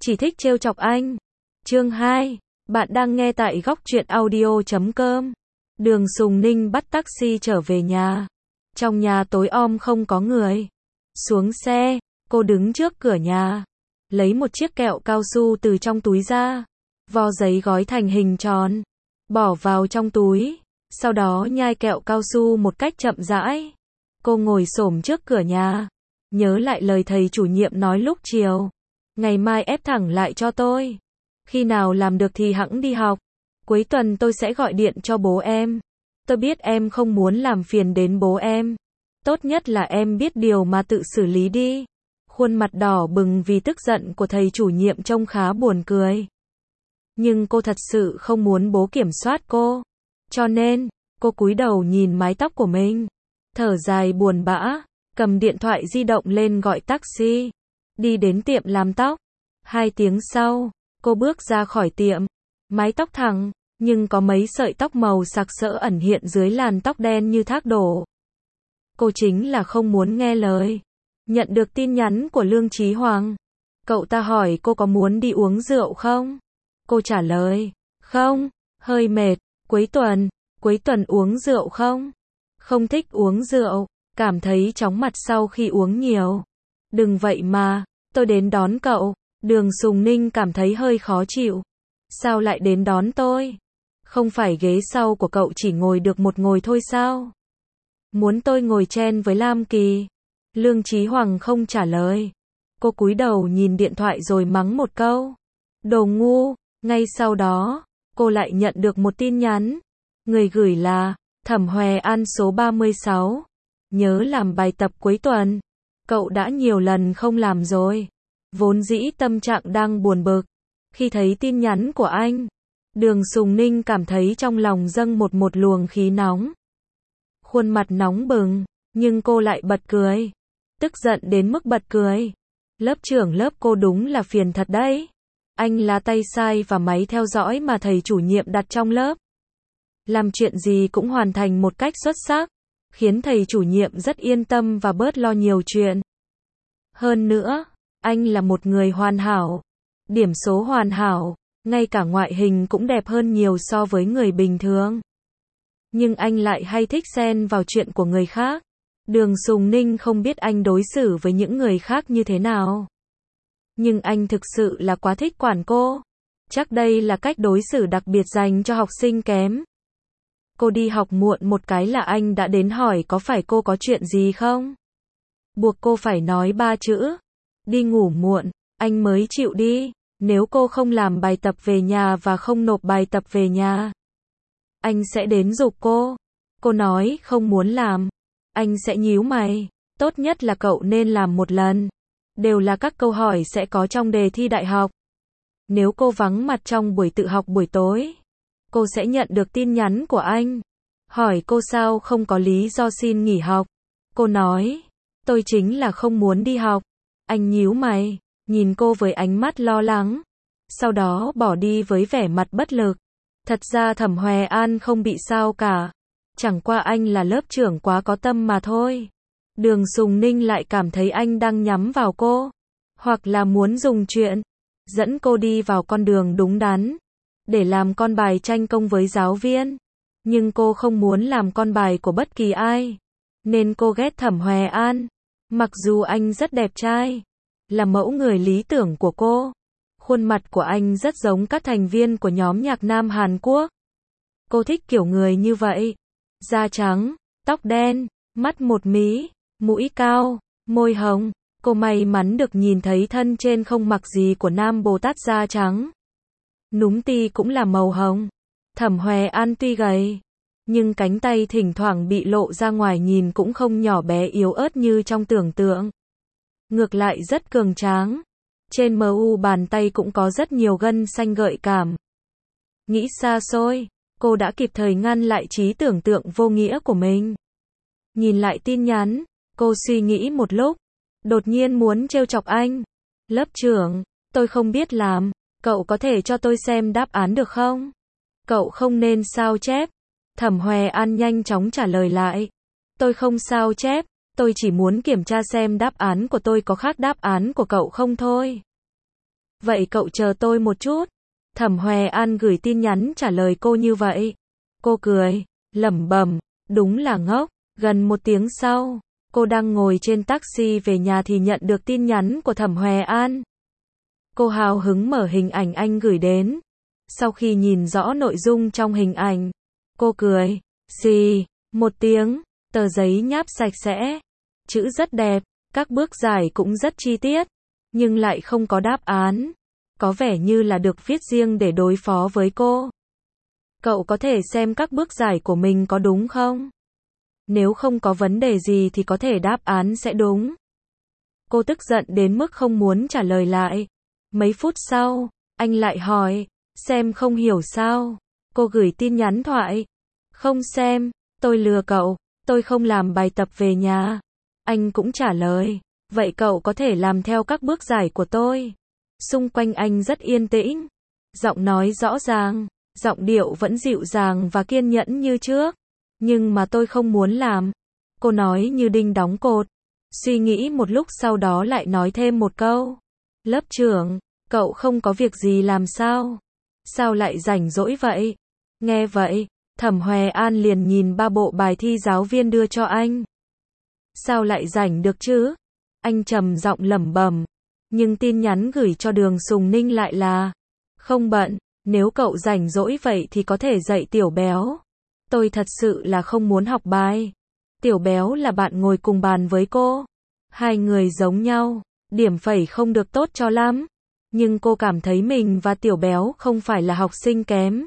chỉ thích trêu chọc anh. Chương 2. Bạn đang nghe tại góc truyện audio.com. Đường Sùng Ninh bắt taxi trở về nhà. Trong nhà tối om không có người. Xuống xe, cô đứng trước cửa nhà, lấy một chiếc kẹo cao su từ trong túi ra, vo giấy gói thành hình tròn, bỏ vào trong túi, sau đó nhai kẹo cao su một cách chậm rãi. Cô ngồi xổm trước cửa nhà, nhớ lại lời thầy chủ nhiệm nói lúc chiều. Ngày mai ép thẳng lại cho tôi. Khi nào làm được thì hẵng đi học. Cuối tuần tôi sẽ gọi điện cho bố em. Tôi biết em không muốn làm phiền đến bố em. Tốt nhất là em biết điều mà tự xử lý đi. Khuôn mặt đỏ bừng vì tức giận của thầy chủ nhiệm trông khá buồn cười. Nhưng cô thật sự không muốn bố kiểm soát cô. Cho nên, cô cúi đầu nhìn mái tóc của mình. Thở dài buồn bã, cầm điện thoại di động lên gọi taxi. Đi đến tiệm làm tóc. 2 tiếng sau, cô bước ra khỏi tiệm. Mái tóc thẳng, nhưng có mấy sợi tóc màu sặc sỡ ẩn hiện dưới làn tóc đen như thác đổ. Cô chính là không muốn nghe lời. Nhận được tin nhắn của Lương Chí Hoàng. Cậu ta hỏi cô có muốn đi uống rượu không? Cô trả lời, không, hơi mệt, cuối tuần uống rượu không? Không thích uống rượu, cảm thấy chóng mặt sau khi uống nhiều. Đừng vậy mà, tôi đến đón cậu. Đường Sùng Ninh cảm thấy hơi khó chịu. Sao lại đến đón tôi? Không phải ghế sau của cậu chỉ ngồi được một ngồi thôi sao? Muốn tôi ngồi chen với Lam Kỳ? Lương Chí Hoàng không trả lời. Cô cúi đầu nhìn điện thoại rồi mắng một câu. Đồ ngu. Ngay sau đó, cô lại nhận được một tin nhắn. Người gửi là Thẩm Hoè An số 36. Nhớ làm bài tập cuối tuần. Cậu đã nhiều lần không làm rồi. Vốn dĩ tâm trạng đang buồn bực. Khi thấy tin nhắn của anh, Đường Sùng Ninh cảm thấy trong lòng dâng một luồng khí nóng. Khuôn mặt nóng bừng, nhưng cô lại bật cười. Tức giận đến mức bật cười. Lớp trưởng lớp cô đúng là phiền thật đấy. Anh là tay sai và máy theo dõi mà thầy chủ nhiệm đặt trong lớp. Làm chuyện gì cũng hoàn thành một cách xuất sắc, khiến thầy chủ nhiệm rất yên tâm và bớt lo nhiều chuyện. Hơn nữa, anh là một người hoàn hảo. Điểm số hoàn hảo, ngay cả ngoại hình cũng đẹp hơn nhiều so với người bình thường. Nhưng anh lại hay thích xen vào chuyện của người khác. Đường Sùng Ninh không biết anh đối xử với những người khác như thế nào. Nhưng anh thực sự là quá thích quản cô. Chắc đây là cách đối xử đặc biệt dành cho học sinh kém. Cô đi học muộn một cái là anh đã đến hỏi có phải cô có chuyện gì không? Buộc cô phải nói 3 chữ. Đi ngủ muộn, anh mới chịu đi. Nếu cô không làm bài tập về nhà và không nộp bài tập về nhà, anh sẽ đến giục cô. Cô nói không muốn làm. Anh sẽ nhíu mày. Tốt nhất là cậu nên làm một lần. Đều là các câu hỏi sẽ có trong đề thi đại học. Nếu cô vắng mặt trong buổi tự học buổi tối, cô sẽ nhận được tin nhắn của anh. Hỏi cô sao không có lý do xin nghỉ học. Cô nói, tôi chính là không muốn đi học. Anh nhíu mày, nhìn cô với ánh mắt lo lắng. Sau đó bỏ đi với vẻ mặt bất lực. Thật ra Thẩm Hoè An không bị sao cả. Chẳng qua anh là lớp trưởng quá có tâm mà thôi. Đường Sùng Ninh lại cảm thấy anh đang nhắm vào cô. Hoặc là muốn dùng chuyện dẫn cô đi vào con đường đúng đắn. Để làm con bài tranh công với giáo viên. Nhưng cô không muốn làm con bài của bất kỳ ai. Nên cô ghét Thẩm Hoè An. Mặc dù anh rất đẹp trai, là mẫu người lý tưởng của cô. Khuôn mặt của anh rất giống các thành viên của nhóm nhạc nam Hàn Quốc. Cô thích kiểu người như vậy. Da trắng, tóc đen, mắt một mí, mũi cao, môi hồng. Cô may mắn được nhìn thấy thân trên không mặc gì của Nam Bồ Tát da trắng. Núm ti cũng là màu hồng. Thẩm Hoè An tuy gầy, nhưng cánh tay thỉnh thoảng bị lộ ra ngoài nhìn cũng không nhỏ bé yếu ớt như trong tưởng tượng. Ngược lại rất cường tráng. Trên mu bàn tay cũng có rất nhiều gân xanh gợi cảm. Nghĩ xa xôi, cô đã kịp thời ngăn lại trí tưởng tượng vô nghĩa của mình. Nhìn lại tin nhắn, cô suy nghĩ một lúc. Đột nhiên muốn trêu chọc anh. Lớp trưởng, tôi không biết làm. Cậu có thể cho tôi xem đáp án được không? Cậu không nên sao chép. Thẩm Hoè An nhanh chóng trả lời lại. Tôi không sao chép. Tôi chỉ muốn kiểm tra xem đáp án của tôi có khác đáp án của cậu không thôi. Vậy cậu chờ tôi một chút. Thẩm Hoè An gửi tin nhắn trả lời cô như vậy. Cô cười, lẩm bẩm, đúng là ngốc. Gần 1 tiếng sau, cô đang ngồi trên taxi về nhà thì nhận được tin nhắn của Thẩm Hoè An. Cô hào hứng mở hình ảnh anh gửi đến. Sau khi nhìn rõ nội dung trong hình ảnh, cô cười, xì, 1 tiếng, tờ giấy nháp sạch sẽ, chữ rất đẹp, các bước giải cũng rất chi tiết, nhưng lại không có đáp án. Có vẻ như là được viết riêng để đối phó với cô. Cậu có thể xem các bước giải của mình có đúng không? Nếu không có vấn đề gì thì có thể đáp án sẽ đúng. Cô tức giận đến mức không muốn trả lời lại. Mấy phút sau, anh lại hỏi, xem không hiểu sao? Cô gửi tin nhắn thoại. Không xem, tôi lừa cậu, tôi không làm bài tập về nhà. Anh cũng trả lời, vậy cậu có thể làm theo các bước giải của tôi. Xung quanh anh rất yên tĩnh. Giọng nói rõ ràng, giọng điệu vẫn dịu dàng và kiên nhẫn như trước. Nhưng mà tôi không muốn làm. Cô nói như đinh đóng cột. Suy nghĩ một lúc sau đó lại nói thêm một câu. Lớp trưởng, cậu không có việc gì làm sao? Sao lại rảnh rỗi vậy? Nghe vậy, Thẩm Hoè An liền nhìn 3 bộ bài thi giáo viên đưa cho anh. Sao lại rảnh được chứ? Anh trầm giọng lẩm bẩm. Nhưng tin nhắn gửi cho Đường Sùng Ninh lại là không bận, nếu cậu rảnh rỗi vậy thì có thể dạy Tiểu Béo. Tôi thật sự là không muốn học bài. Tiểu Béo là bạn ngồi cùng bàn với cô. Hai người giống nhau, điểm phẩy không được tốt cho lắm. Nhưng cô cảm thấy mình và Tiểu Béo không phải là học sinh kém.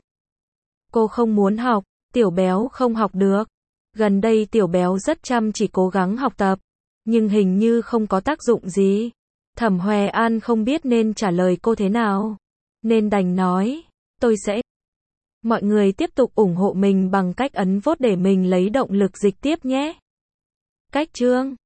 Cô không muốn học, Tiểu Béo không học được. Gần đây Tiểu Béo rất chăm chỉ cố gắng học tập, nhưng hình như không có tác dụng gì. Thẩm Hoè An không biết nên trả lời cô thế nào, nên đành nói, tôi sẽ. Mọi người tiếp tục ủng hộ mình bằng cách ấn vote để mình lấy động lực dịch tiếp nhé. Cách chương